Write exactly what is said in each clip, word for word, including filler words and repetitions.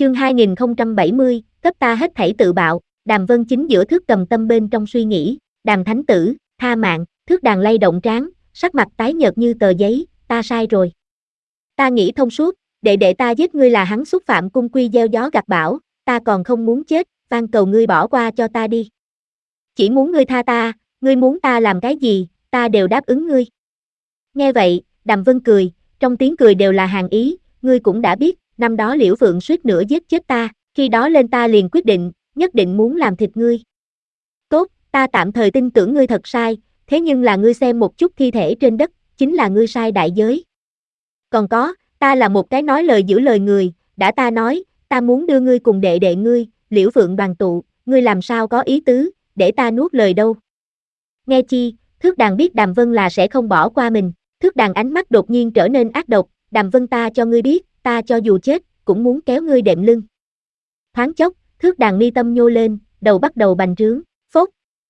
Chương hai nghìn không trăm bảy mươi, cấp ta hết thảy tự bạo. Đàm Vân chính giữa thước cầm tâm bên trong suy nghĩ, Đàm thánh tử, tha mạng. Thước đàn lay động trán, sắc mặt tái nhợt như tờ giấy, ta sai rồi. Ta nghĩ thông suốt, đệ đệ ta giết ngươi là hắn xúc phạm cung quy gieo gió gặt bão, ta còn không muốn chết, van cầu ngươi bỏ qua cho ta đi. Chỉ muốn ngươi tha ta, ngươi muốn ta làm cái gì, ta đều đáp ứng ngươi. Nghe vậy, Đàm Vân cười, trong tiếng cười đều là hàn ý, ngươi cũng đã biết, năm đó Liễu Phượng suýt nữa giết chết ta, khi đó lên ta liền quyết định, nhất định muốn làm thịt ngươi. Tốt, ta tạm thời tin tưởng ngươi thật sai, thế nhưng là ngươi xem một chút thi thể trên đất, chính là ngươi sai đại giới. Còn có, ta là một cái nói lời giữ lời người, đã ta nói, ta muốn đưa ngươi cùng đệ đệ ngươi, Liễu Phượng đoàn tụ, ngươi làm sao có ý tứ, để ta nuốt lời đâu. Nghe chi, Thước đàn biết Đàm Vân là sẽ không bỏ qua mình, Thước đàn ánh mắt đột nhiên trở nên ác độc, Đàm Vân ta cho ngươi biết, ta cho dù chết, cũng muốn kéo ngươi đệm lưng. Thoáng chốc, Thước đàn mi tâm nhô lên, đầu bắt đầu bành trướng, phốt.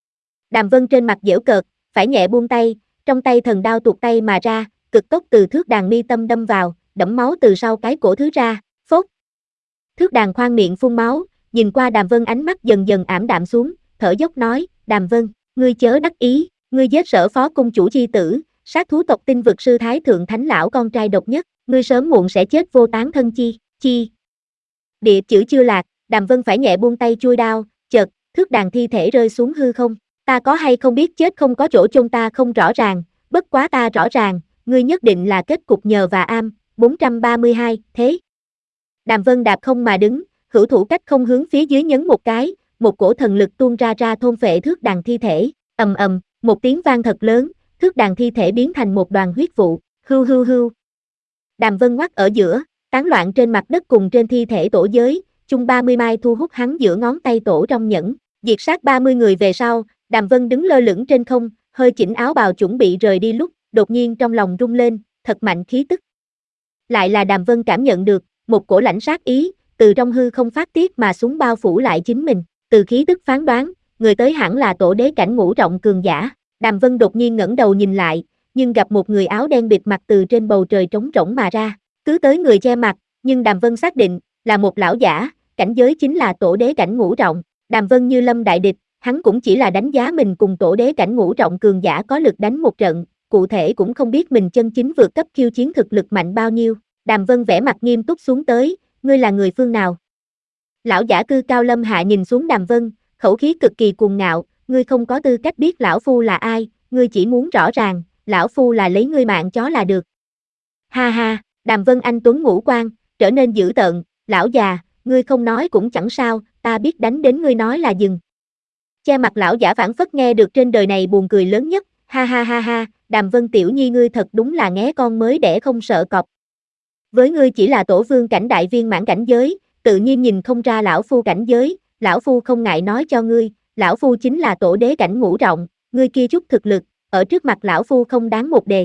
Đàm Vân trên mặt giễu cợt, phải nhẹ buông tay, trong tay thần đao tuột tay mà ra, cực tốc từ Thước đàn mi tâm đâm vào, đẫm máu từ sau cái cổ thứ ra, phốt. Thước đàn khoan miệng phun máu, nhìn qua Đàm Vân ánh mắt dần dần ảm đạm xuống, thở dốc nói, Đàm Vân, ngươi chớ đắc ý, ngươi giết Sở Phó cung chủ chi tử, sát thú tộc Tinh Vực sư thái thượng thánh lão con trai độc nhất, ngươi sớm muộn sẽ chết vô tán thân chi, chi. Địa chữ chưa lạc, Đàm Vân phải nhẹ buông tay chui đao, chợt, Thước đàn thi thể rơi xuống hư không, ta có hay không biết chết không có chỗ chôn ta không rõ ràng, bất quá ta rõ ràng, ngươi nhất định là kết cục nhờ và am, bốn trăm ba mươi hai, thế. Đàm Vân đạp không mà đứng, hữu thủ cách không hướng phía dưới nhấn một cái, một cổ thần lực tuôn ra ra thôn phệ Thước đàn thi thể, ầm ầm, một tiếng vang thật lớn, Thước đàn thi thể biến thành một đoàn huyết vụ, hưu hưu hưu. Đàm Vân ngoắt ở giữa, tán loạn trên mặt đất cùng trên thi thể tổ giới, chung ba mươi mai thu hút hắn giữa ngón tay tổ trong nhẫn, diệt sát ba mươi người về sau, Đàm Vân đứng lơ lửng trên không, hơi chỉnh áo bào chuẩn bị rời đi lúc, đột nhiên trong lòng rung lên, thật mạnh khí tức. Lại là Đàm Vân cảm nhận được, một cổ lãnh sát ý, từ trong hư không phát tiết mà xuống bao phủ lại chính mình, từ khí tức phán đoán, người tới hẳn là tổ đế cảnh ngũ trọng cường giả. Đàm Vân đột nhiên ngẩng đầu nhìn lại, nhưng gặp một người áo đen bịt mặt từ trên bầu trời trống rỗng mà ra, cứ tới người che mặt, nhưng Đàm Vân xác định, là một lão giả, cảnh giới chính là tổ đế cảnh ngũ trọng. Đàm Vân như lâm đại địch, hắn cũng chỉ là đánh giá mình cùng tổ đế cảnh ngũ trọng cường giả có lực đánh một trận, cụ thể cũng không biết mình chân chính vượt cấp khiêu chiến thực lực mạnh bao nhiêu. Đàm Vân vẻ mặt nghiêm túc xuống tới, ngươi là người phương nào? Lão giả cư cao lâm hạ nhìn xuống Đàm Vân, khẩu khí cực kỳ cuồng ngạo, ngươi không có tư cách biết lão phu là ai, ngươi chỉ muốn rõ ràng, lão phu là lấy ngươi mạng chó là được. Ha ha, Đàm Vân anh tuấn ngũ quan, trở nên dữ tợn, lão già, ngươi không nói cũng chẳng sao, ta biết đánh đến ngươi nói là dừng. Che mặt lão giả phảng phất nghe được trên đời này buồn cười lớn nhất, ha ha ha ha, Đàm Vân tiểu nhi ngươi thật đúng là nghé con mới đẻ không sợ cọp. Với ngươi chỉ là tổ vương cảnh đại viên mãn cảnh giới, tự nhiên nhìn không ra lão phu cảnh giới, lão phu không ngại nói cho ngươi, lão phu chính là tổ đế cảnh ngũ trọng, ngươi kia chút thực lực, ở trước mặt lão phu không đáng một đề.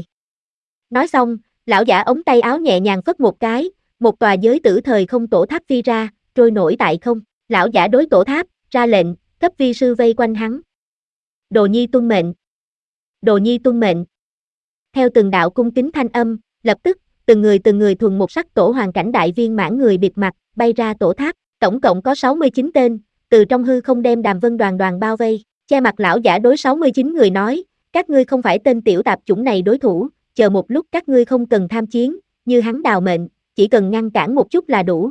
Nói xong, lão giả ống tay áo nhẹ nhàng phất một cái, một tòa giới tử thời không tổ tháp phi ra, trôi nổi tại không, lão giả đối tổ tháp, ra lệnh, cấp vi sư vây quanh hắn. Đồ nhi tuân mệnh. Đồ nhi tuân mệnh. Theo từng đạo cung kính thanh âm, lập tức, từng người từng người thuần một sắc tổ hoàng cảnh đại viên mãn người bịt mặt, bay ra tổ tháp, tổng cộng có sáu mươi chín tên, từ trong hư không đem Đàm Vân đoàn đoàn bao vây, che mặt lão giả đối sáu mươi chín người nói, các ngươi không phải tên tiểu tạp chủng này đối thủ, chờ một lúc các ngươi không cần tham chiến, như hắn đào mệnh, chỉ cần ngăn cản một chút là đủ.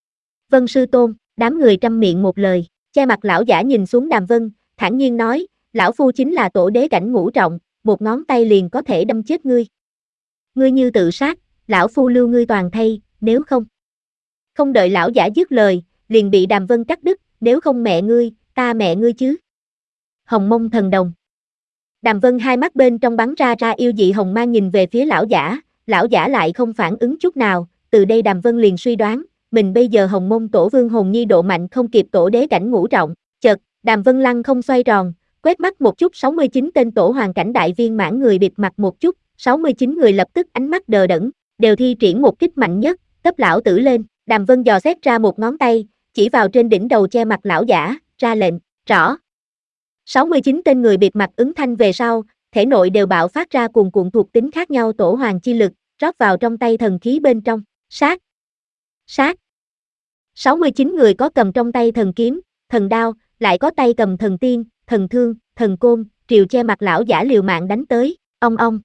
Vân sư tôn, đám người trăm miệng một lời, che mặt lão giả nhìn xuống Đàm Vân, thản nhiên nói, lão phu chính là tổ đế cảnh ngũ trọng, một ngón tay liền có thể đâm chết ngươi. Ngươi như tự sát, lão phu lưu ngươi toàn thây, nếu không. Không đợi lão giả dứt lời, liền bị Đàm Vân cắt đứt, nếu không mẹ ngươi, ta mẹ ngươi chứ. Hồng mông thần đồng. Đàm Vân hai mắt bên trong bắn ra ra yêu dị hồng mang nhìn về phía lão giả, lão giả lại không phản ứng chút nào, từ đây Đàm Vân liền suy đoán, mình bây giờ hồng mông tổ vương hồn nhi độ mạnh không kịp tổ đế cảnh ngũ trọng, chợt, Đàm Vân lăng không xoay tròn, quét mắt một chút sáu mươi chín tên tổ hoàng cảnh đại viên mãn người bịt mặt một chút, sáu mươi chín người lập tức ánh mắt đờ đẫn, đều thi triển một kích mạnh nhất, cấp lão tử lên, Đàm Vân dò xét ra một ngón tay, chỉ vào trên đỉnh đầu che mặt lão giả, ra lệnh, rõ. sáu mươi chín tên người bịt mặt ứng thanh về sau, thể nội đều bạo phát ra cuồn cuộn thuộc tính khác nhau tổ hoàng chi lực, rót vào trong tay thần khí bên trong, sát, sát, sáu mươi chín người có cầm trong tay thần kiếm, thần đao, lại có tay cầm thần tiên, thần thương, thần côn, triều che mặt lão giả liều mạng đánh tới, ong ong.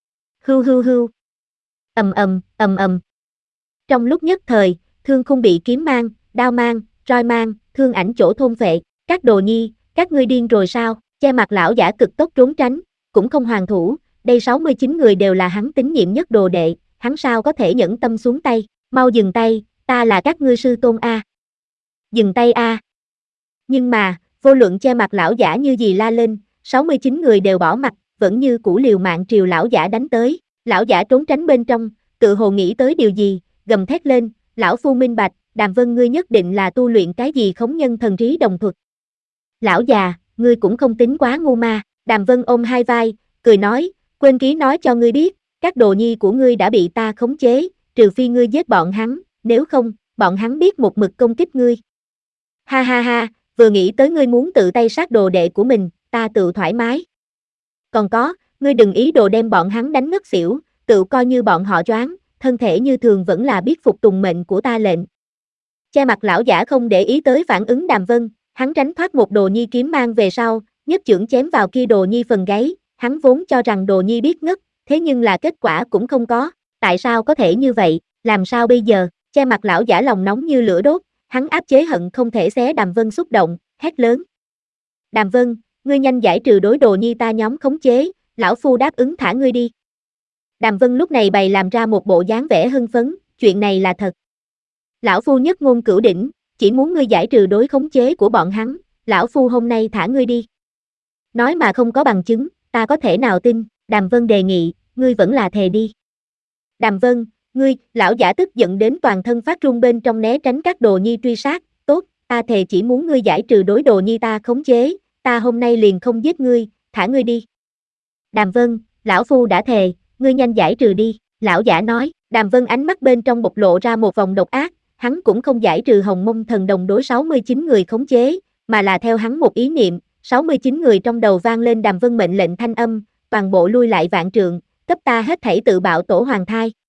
Hưu hưu hưu. Ầm ầm, ầm ầm. Trong lúc nhất thời, thương khung bị kiếm mang, đao mang, roi mang, thương ảnh chỗ thôn phệ, các đồ nhi, các ngươi điên rồi sao? Che mặt lão giả cực tốc trốn tránh, cũng không hoàn thủ, đây sáu mươi chín người đều là hắn tín nhiệm nhất đồ đệ, hắn sao có thể nhẫn tâm xuống tay, mau dừng tay, ta là các ngươi sư tôn a. Dừng tay a. Nhưng mà, vô luận che mặt lão giả như gì la lên, sáu mươi chín người đều bỏ mặt, vẫn như cũ liều mạng triều lão giả đánh tới, lão giả trốn tránh bên trong, tự hồ nghĩ tới điều gì, gầm thét lên, lão phu minh bạch, Đàm Vân ngươi nhất định là tu luyện cái gì khống nhân thần trí đồng thuật. Lão già, ngươi cũng không tính quá ngu ma, Đàm Vân ôm hai vai, cười nói, quên ký nói cho ngươi biết, các đồ nhi của ngươi đã bị ta khống chế, trừ phi ngươi giết bọn hắn, nếu không, bọn hắn biết một mực công kích ngươi. Ha ha ha, vừa nghĩ tới ngươi muốn tự tay sát đồ đệ của mình, ta tự thoải mái. Còn có, ngươi đừng ý đồ đem bọn hắn đánh ngất xỉu, tự coi như bọn họ choáng, thân thể như thường vẫn là biết phục tùng mệnh của ta lệnh. Che mặt lão giả không để ý tới phản ứng Đàm Vân, hắn tránh thoát một đồ nhi kiếm mang về sau, nhất chưởng chém vào kia đồ nhi phần gáy, hắn vốn cho rằng đồ nhi biết ngất, thế nhưng là kết quả cũng không có, tại sao có thể như vậy, làm sao bây giờ, che mặt lão giả lòng nóng như lửa đốt, hắn áp chế hận không thể xé Đàm Vân xúc động, hét lớn. Đàm Vân, ngươi nhanh giải trừ đối đồ nhi ta nhóm khống chế, lão phu đáp ứng thả ngươi đi. Đàm Vân lúc này bày làm ra một bộ dáng vẻ hưng phấn, chuyện này là thật. Lão phu nhất ngôn cửu đỉnh, chỉ muốn ngươi giải trừ đối khống chế của bọn hắn, lão phu hôm nay thả ngươi đi. Nói mà không có bằng chứng, ta có thể nào tin, Đàm Vân đề nghị, ngươi vẫn là thề đi. Đàm Vân, ngươi, lão giả tức giận đến toàn thân phát run bên trong né tránh các đồ nhi truy sát, tốt, ta thề chỉ muốn ngươi giải trừ đối đồ nhi ta khống chế, ta hôm nay liền không giết ngươi, thả ngươi đi. Đàm Vân, lão phu đã thề, ngươi nhanh giải trừ đi, lão giả nói, Đàm Vân ánh mắt bên trong bộc lộ ra một vòng độc ác, hắn cũng không giải trừ Hồng Mông Thần Đồng đối sáu mươi chín người khống chế, mà là theo hắn một ý niệm, sáu mươi chín người trong đầu vang lên Đàm Vân mệnh lệnh thanh âm, toàn bộ lui lại vạn trượng, cấp ta hết thảy tự bạo tổ hoàng thai.